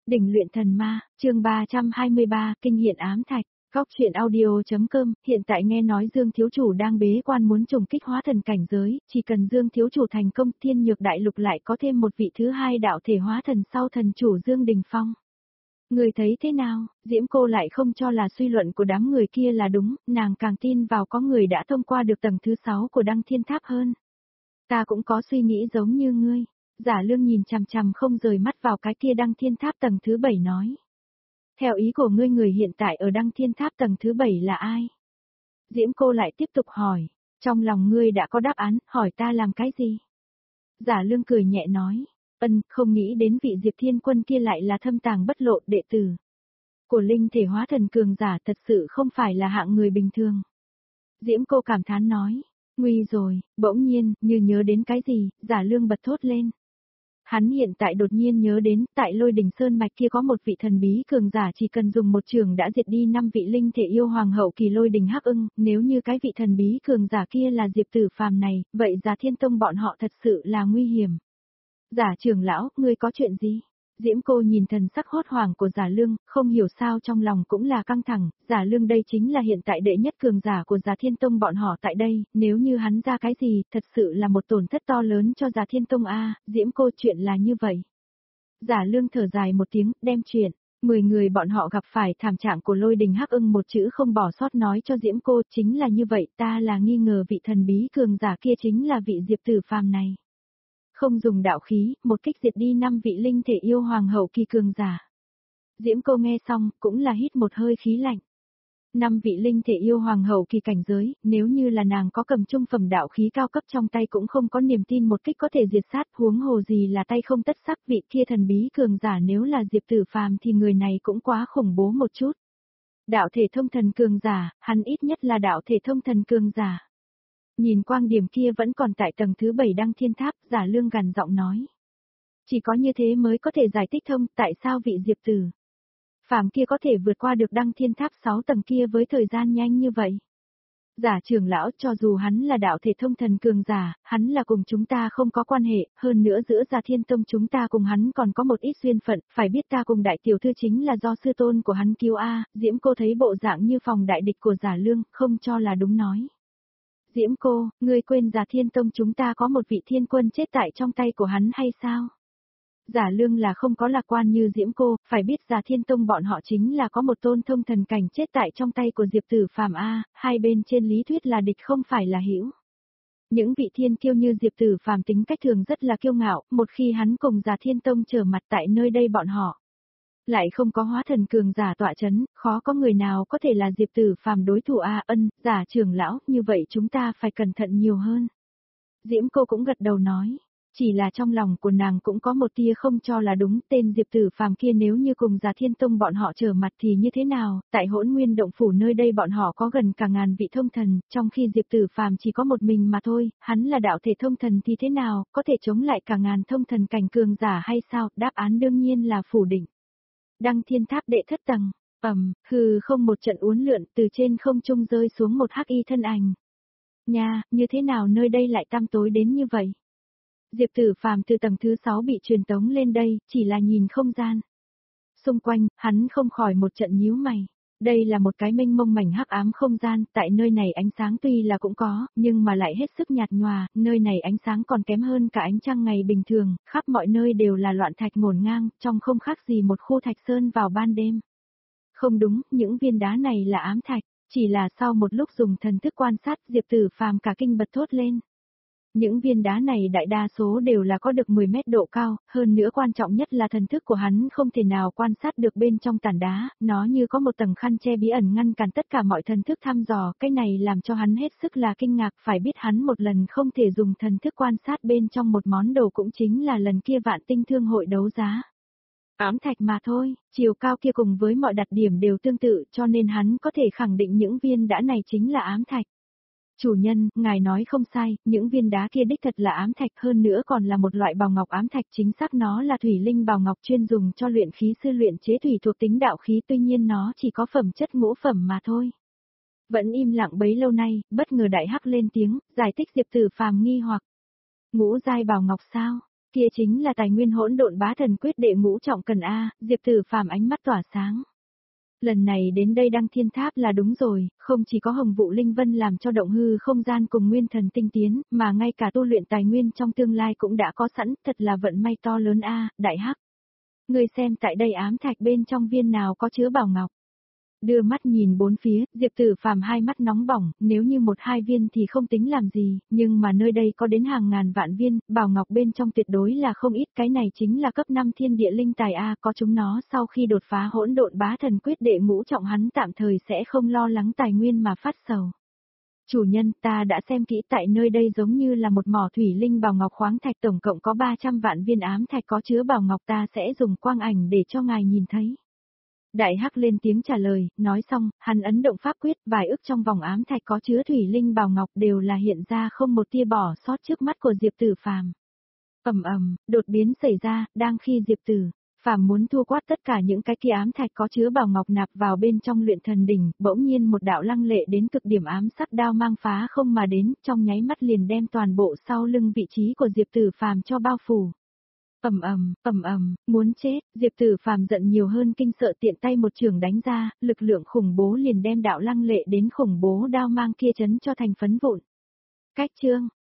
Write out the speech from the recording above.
Đỉnh luyện thần ma, chương 323, kinh hiện ám thạch, góc chuyện audio.com, hiện tại nghe nói Dương Thiếu Chủ đang bế quan muốn trùng kích hóa thần cảnh giới, chỉ cần Dương Thiếu Chủ thành công Thiên Nhược Đại Lục lại có thêm một vị thứ hai đạo thể hóa thần sau thần chủ Dương Đình Phong. Người thấy thế nào, Diễm Cô lại không cho là suy luận của đám người kia là đúng, nàng càng tin vào có người đã thông qua được tầng thứ 6 của Đăng Thiên Tháp hơn. Ta cũng có suy nghĩ giống như ngươi. Giả Lương nhìn chằm chằm không rời mắt vào cái kia Đăng Thiên Tháp tầng thứ 7 nói. Theo ý của ngươi người hiện tại ở Đăng Thiên Tháp tầng thứ 7 là ai? Diễm Cô lại tiếp tục hỏi, trong lòng ngươi đã có đáp án, hỏi ta làm cái gì? Giả Lương cười nhẹ nói, không nghĩ đến vị Diệp Thiên Quân kia lại là thâm tàng bất lộ đệ tử. Của linh thể hóa thần cường giả thật sự không phải là hạng người bình thường. Diễm Cô cảm thán nói, nguy rồi, bỗng nhiên, như nhớ đến cái gì, Giả Lương bật thốt lên. Hắn hiện tại đột nhiên nhớ đến, tại Lôi Đỉnh Sơn mạch kia có một vị thần bí cường giả chỉ cần dùng một trường đã diệt đi 5 vị linh thể yêu hoàng hậu kỳ Lôi Đỉnh Hắc Ưng, nếu như cái vị thần bí cường giả kia là Diệp Tử Phàm này, vậy Giả Thiên Tông bọn họ thật sự là nguy hiểm. Giả trưởng lão, ngươi có chuyện gì? Diễm Cô nhìn thần sắc hốt hoảng của Giả Lương, không hiểu sao trong lòng cũng là căng thẳng, Giả Lương đây chính là hiện tại đệ nhất cường giả của Giả Thiên Tông bọn họ tại đây, nếu như hắn ra cái gì, thật sự là một tổn thất to lớn cho Giả Thiên Tông a. Diễm Cô chuyện là như vậy. Giả Lương thở dài một tiếng, đem chuyện 10 người bọn họ gặp phải thảm trạng của Lôi Đình Hắc Ưng một chữ không bỏ sót nói cho Diễm Cô, chính là như vậy, ta là nghi ngờ vị thần bí cường giả kia chính là vị Diệp Tử Phàm này. Không dùng đạo khí, một kích diệt đi 5 vị linh thể yêu hoàng hậu kỳ cường giả. Diễm Cô nghe xong, cũng là hít một hơi khí lạnh. 5 vị linh thể yêu hoàng hậu kỳ cảnh giới, nếu như là nàng có cầm trung phẩm đạo khí cao cấp trong tay cũng không có niềm tin một kích có thể diệt sát, huống hồ gì là tay không tất sắc vị kia thần bí cường giả, nếu là Diệp Tử Phàm thì người này cũng quá khủng bố một chút. Đạo thể thông thần cường giả, hắn ít nhất là đạo thể thông thần cường giả. Nhìn quang điểm kia vẫn còn tại tầng thứ 7 Đăng Thiên Tháp, Giả Lương gằn giọng nói. Chỉ có như thế mới có thể giải thích thông tại sao vị Diệp Tử Phàm kia có thể vượt qua được Đăng Thiên Tháp 6 tầng kia với thời gian nhanh như vậy. Giả trưởng lão, cho dù hắn là đạo thể thông thần cường giả, hắn là cùng chúng ta không có quan hệ, hơn nữa giữa Giả Thiên Tông chúng ta cùng hắn còn có một ít duyên phận, phải biết ta cùng đại tiểu thư chính là do sư tôn của hắn cứu a. Diễm Cô thấy bộ dạng như phòng đại địch của Giả Lương, không cho là đúng nói. Diễm Cô, ngươi quên Giả Thiên Tông chúng ta có một vị thiên quân chết tại trong tay của hắn hay sao? Giả Lương là không có lạc quan như Diễm Cô, phải biết Giả Thiên Tông bọn họ chính là có một tôn thông thần cảnh chết tại trong tay của Diệp Tử Phàm a, hai bên trên lý thuyết là địch không phải là hữu. Những vị thiên kiêu như Diệp Tử Phàm tính cách thường rất là kiêu ngạo, một khi hắn cùng Giả Thiên Tông trở mặt tại nơi đây bọn họ lại không có hóa thần cường giả tọa chấn, khó có người nào có thể là Diệp Tử Phàm đối thủ a. Giả trưởng lão, như vậy chúng ta phải cẩn thận nhiều hơn. Diễm Cô cũng gật đầu nói, chỉ là trong lòng của nàng cũng có một tia không cho là đúng, tên Diệp Tử Phàm kia nếu như cùng Giả Thiên Tông bọn họ trở mặt thì như thế nào, tại Hỗn Nguyên Động Phủ nơi đây bọn họ có gần cả ngàn vị thông thần, trong khi Diệp Tử Phàm chỉ có một mình mà thôi, hắn là đạo thể thông thần thì thế nào, có thể chống lại cả ngàn thông thần cảnh cường giả hay sao, đáp án đương nhiên là phủ định. Đăng Thiên Tháp đệ thất tầng, không một trận uốn lượn từ trên không trung rơi xuống một hắc y thân ảnh. Nha, như thế nào nơi đây lại tăm tối đến như vậy? Diệp Tử Phàm từ tầng thứ 6 bị truyền tống lên đây, chỉ là nhìn không gian. Xung quanh, hắn không khỏi một trận nhíu mày. Đây là một cái mênh mông mảnh hắc ám không gian, tại nơi này ánh sáng tuy là cũng có, nhưng mà lại hết sức nhạt nhòa, nơi này ánh sáng còn kém hơn cả ánh trăng ngày bình thường, khắp mọi nơi đều là loạn thạch ngổn ngang, trong không khác gì một khu thạch sơn vào ban đêm. Không đúng, những viên đá này là ám thạch, chỉ là sau một lúc dùng thần thức quan sát, Diệp Tử Phàm cả kinh bật thốt lên. Những viên đá này đại đa số đều là có được 10 mét độ cao, hơn nữa quan trọng nhất là thần thức của hắn không thể nào quan sát được bên trong tảng đá, nó như có một tầng khăn che bí ẩn ngăn cản tất cả mọi thần thức thăm dò, cái này làm cho hắn hết sức là kinh ngạc, phải biết hắn một lần không thể dùng thần thức quan sát bên trong một món đồ cũng chính là lần kia Vạn Tinh Thương hội đấu giá. Ám thạch mà thôi, chiều cao kia cùng với mọi đặc điểm đều tương tự cho nên hắn có thể khẳng định những viên đá này chính là ám thạch. Chủ nhân, ngài nói không sai, những viên đá kia đích thật là ám thạch, hơn nữa còn là một loại bào ngọc ám thạch, chính xác nó là thủy linh bào ngọc chuyên dùng cho luyện khí sư luyện chế thủy thuộc tính đạo khí, tuy nhiên nó chỉ có phẩm chất ngũ phẩm mà thôi. Vẫn im lặng bấy lâu nay, bất ngờ đại hắc lên tiếng, giải thích Diệp Tử Phàm nghi hoặc. Ngũ giai bào ngọc sao? Kia chính là tài nguyên hỗn độn bá thần quyết đệ ngũ trọng cần A, Diệp Tử Phàm ánh mắt tỏa sáng. Lần này đến đây đăng thiên tháp là đúng rồi, không chỉ có hồng vụ linh vân làm cho động hư không gian cùng nguyên thần tinh tiến, mà ngay cả tu luyện tài nguyên trong tương lai cũng đã có sẵn, thật là vận may to lớn A, đại hắc. Người xem tại đây ám thạch bên trong viên nào có chứa bảo ngọc. Đưa mắt nhìn bốn phía, Diệp Tử Phàm hai mắt nóng bỏng, nếu như một hai viên thì không tính làm gì, nhưng mà nơi đây có đến hàng ngàn vạn viên, bảo ngọc bên trong tuyệt đối là không ít, cái này chính là cấp 5 thiên địa linh tài A, có chúng nó sau khi đột phá hỗn độn bá thần quyết đệ ngũ trọng hắn tạm thời sẽ không lo lắng tài nguyên mà phát sầu. Chủ nhân, ta đã xem kỹ tại nơi đây giống như là một mỏ thủy linh bảo ngọc khoáng thạch tổng cộng có 300 vạn viên ám thạch có chứa bảo ngọc ta sẽ dùng quang ảnh để cho ngài nhìn thấy. Đại hắc lên tiếng trả lời, nói xong, hắn ấn động pháp quyết, vài ức trong vòng ám thạch có chứa thủy linh bảo ngọc đều là hiện ra không một tia bỏ sót trước mắt của Diệp Tử Phàm. Đột biến xảy ra, đang khi Diệp Tử Phàm muốn thua quát tất cả những cái kia ám thạch có chứa bảo ngọc nạp vào bên trong luyện thần đỉnh, bỗng nhiên một đạo lăng lệ đến cực điểm ám sắc đao mang phá không mà đến, trong nháy mắt liền đem toàn bộ sau lưng vị trí của Diệp Tử Phàm cho bao phủ. Muốn chết, Diệp Tử Phàm giận nhiều hơn kinh sợ tiện tay một trường đánh ra, lực lượng khủng bố liền đem đạo lăng lệ đến khủng bố đao mang kia chấn cho thành phấn vụn. Cách chương